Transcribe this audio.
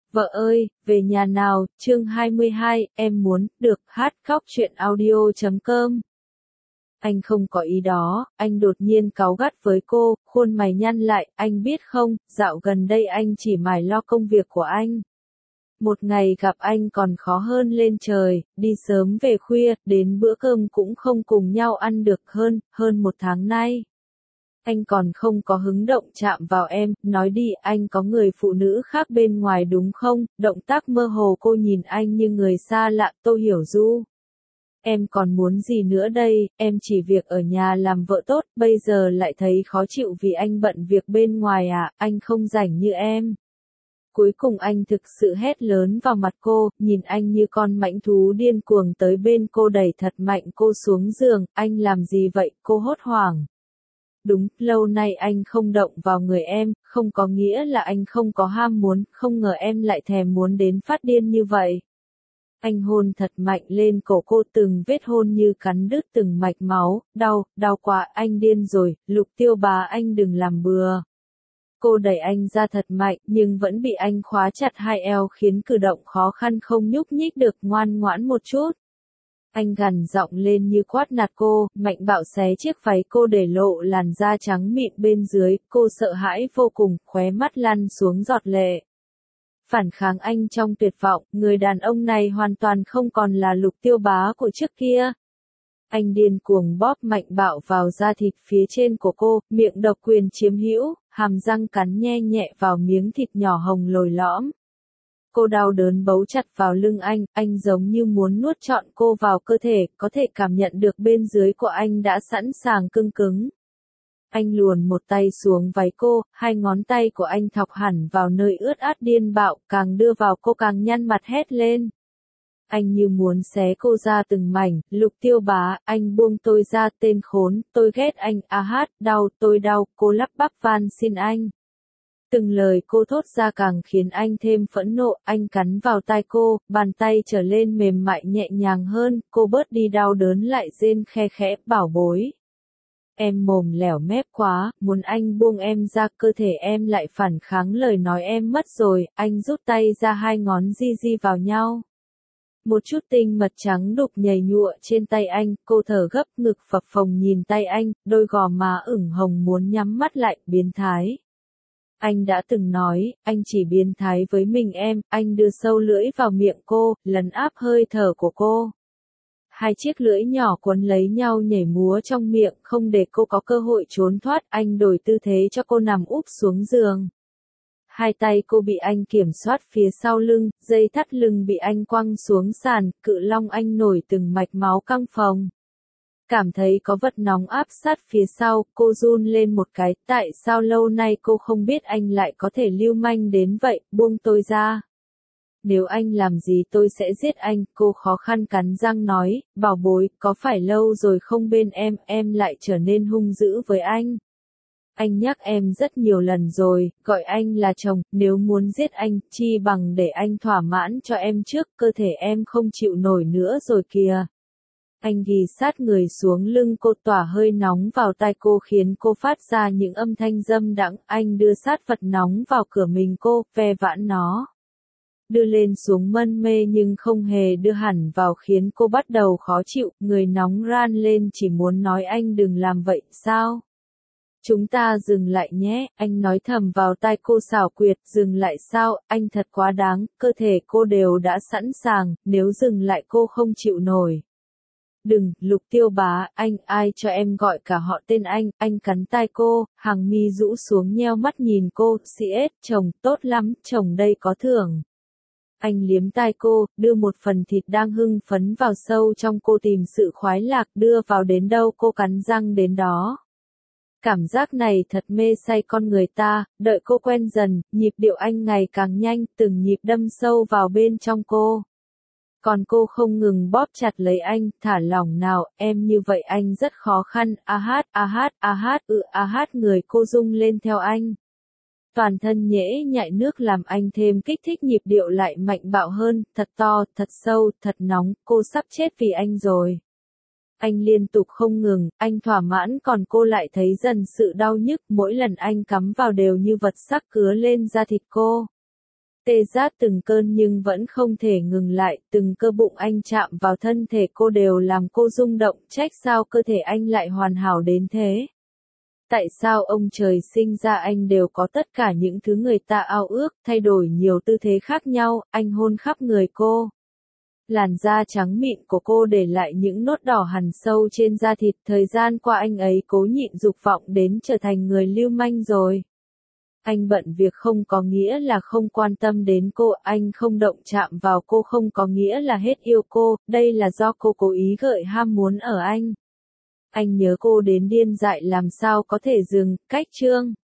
Vợ ơi, về nhà nào, chương 22, em muốn, được, hát khóc truyện audio.com. Anh không có ý đó, anh đột nhiên cáu gắt với cô, khuôn mày nhăn lại, anh biết không, dạo gần đây anh chỉ mải lo công việc của anh. Một ngày gặp anh còn khó hơn lên trời, đi sớm về khuya, đến bữa cơm cũng không cùng nhau ăn được hơn một tháng nay. Anh còn không có hứng động chạm vào em, nói đi anh có người phụ nữ khác bên ngoài đúng không, động tác mơ hồ cô nhìn anh như người xa lạ, Tô Hiểu Du. Em còn muốn gì nữa đây, em chỉ việc ở nhà làm vợ tốt, bây giờ lại thấy khó chịu vì anh bận việc bên ngoài à, anh không rảnh như em. Cuối cùng anh thực sự hét lớn vào mặt cô, nhìn anh như con mãnh thú điên cuồng tới bên cô đẩy thật mạnh cô xuống giường, anh làm gì vậy, cô hốt hoảng. Đúng, lâu nay anh không động vào người em, không có nghĩa là anh không có ham muốn, không ngờ em lại thèm muốn đến phát điên như vậy. Anh hôn thật mạnh lên cổ cô, từng vết hôn như cắn đứt từng mạch máu, đau quá, anh điên rồi, Lục Tiêu Bá anh đừng làm bừa. Cô đẩy anh ra thật mạnh, nhưng vẫn bị anh khóa chặt hai eo khiến cử động khó khăn không nhúc nhích được, ngoan ngoãn một chút. Anh gằn giọng lên như quát nạt cô, mạnh bạo xé chiếc váy cô để lộ làn da trắng mịn bên dưới, cô sợ hãi vô cùng, khóe mắt lăn xuống giọt lệ. Phản kháng anh trong tuyệt vọng, người đàn ông này hoàn toàn không còn là Lục Tiêu Bá của trước kia. Anh điên cuồng bóp mạnh bạo vào da thịt phía trên của cô, miệng độc quyền chiếm hữu, hàm răng cắn nhe nhẹ vào miếng thịt nhỏ hồng lồi lõm. Cô đau đớn bấu chặt vào lưng anh giống như muốn nuốt trọn cô vào cơ thể, có thể cảm nhận được bên dưới của anh đã sẵn sàng cưng cứng. Anh luồn một tay xuống váy cô, hai ngón tay của anh thọc hẳn vào nơi ướt át điên bạo, càng đưa vào cô càng nhăn mặt hét lên. Anh như muốn xé cô ra từng mảnh, Lục Tiêu Bá, anh buông tôi ra, tên khốn, tôi ghét anh, đau, tôi đau, cô lắp bắp van xin anh. Từng lời cô thốt ra càng khiến anh thêm phẫn nộ, anh cắn vào tai cô, bàn tay trở lên mềm mại nhẹ nhàng hơn, cô bớt đi đau đớn lại rên khe khẽ, bảo bối. Em mồm lẻo mép quá, muốn anh buông em ra, cơ thể em lại phản kháng lời nói em mất rồi, anh rút tay ra, hai ngón di vào nhau. Một chút tinh mật trắng đục nhầy nhụa trên tay anh, cô thở gấp, ngực phập phồng nhìn tay anh, đôi gò má ửng hồng muốn nhắm mắt lại, biến thái. Anh đã từng nói, anh chỉ biến thái với mình em, anh đưa sâu lưỡi vào miệng cô, lấn áp hơi thở của cô. Hai chiếc lưỡi nhỏ quấn lấy nhau nhảy múa trong miệng, không để cô có cơ hội trốn thoát, anh đổi tư thế cho cô nằm úp xuống giường. Hai tay cô bị anh kiểm soát phía sau lưng, dây thắt lưng bị anh quăng xuống sàn, cự long anh nổi từng mạch máu căng phồng. Cảm thấy có vật nóng áp sát phía sau, cô run lên một cái, tại sao lâu nay cô không biết anh lại có thể lưu manh đến vậy, buông tôi ra. Nếu anh làm gì tôi sẽ giết anh, cô khó khăn cắn răng nói, bảo bối, có phải lâu rồi không bên em lại trở nên hung dữ với anh. Anh nhắc em rất nhiều lần rồi, gọi anh là chồng, nếu muốn giết anh, chi bằng để anh thỏa mãn cho em trước, cơ thể em không chịu nổi nữa rồi kìa. Anh ghì sát người xuống lưng cô, tỏa hơi nóng vào tai cô khiến cô phát ra những âm thanh dâm đãng, anh đưa sát vật nóng vào cửa mình cô, ve vãn nó. Đưa lên xuống mân mê nhưng không hề đưa hẳn vào khiến cô bắt đầu khó chịu, người nóng ran lên chỉ muốn nói anh đừng làm vậy, sao? Chúng ta dừng lại nhé, anh nói thầm vào tai cô xảo quyệt, dừng lại sao, anh thật quá đáng, cơ thể cô đều đã sẵn sàng, nếu dừng lại cô không chịu nổi. Đừng, Lục Tiêu Bá, ai cho em gọi cả họ tên anh cắn tai cô, hàng mi rũ xuống nheo mắt nhìn cô, CS, chồng, tốt lắm, chồng đây có thưởng. Anh liếm tai cô, đưa một phần thịt đang hưng phấn vào sâu trong cô tìm sự khoái lạc, đưa vào đến đâu cô cắn răng đến đó. Cảm giác này thật mê say con người ta, đợi cô quen dần, nhịp điệu anh ngày càng nhanh, từng nhịp đâm sâu vào bên trong cô. Còn cô không ngừng bóp chặt lấy anh, thả lỏng nào, em như vậy anh rất khó khăn, người cô rung lên theo anh. Toàn thân nhễ nhại nước làm anh thêm kích thích, nhịp điệu lại mạnh bạo hơn, thật to, thật sâu, thật nóng, cô sắp chết vì anh rồi. Anh liên tục không ngừng, anh thỏa mãn còn cô lại thấy dần sự đau nhức, mỗi lần anh cắm vào đều như vật sắc cứa lên da thịt cô. Tê rát từng cơn nhưng vẫn không thể ngừng lại, từng cơ bụng anh chạm vào thân thể cô đều làm cô rung động, trách sao cơ thể anh lại hoàn hảo đến thế. Tại sao ông trời sinh ra anh đều có tất cả những thứ người ta ao ước, thay đổi nhiều tư thế khác nhau, anh hôn khắp người cô. Làn da trắng mịn của cô để lại những nốt đỏ hằn sâu trên da thịt, thời gian qua anh ấy cố nhịn dục vọng đến trở thành người lưu manh rồi. Anh bận việc không có nghĩa là không quan tâm đến cô, anh không động chạm vào cô không có nghĩa là hết yêu cô, đây là do cô cố ý gợi ham muốn ở anh. Anh nhớ cô đến điên dại làm sao có thể dừng, cách chương.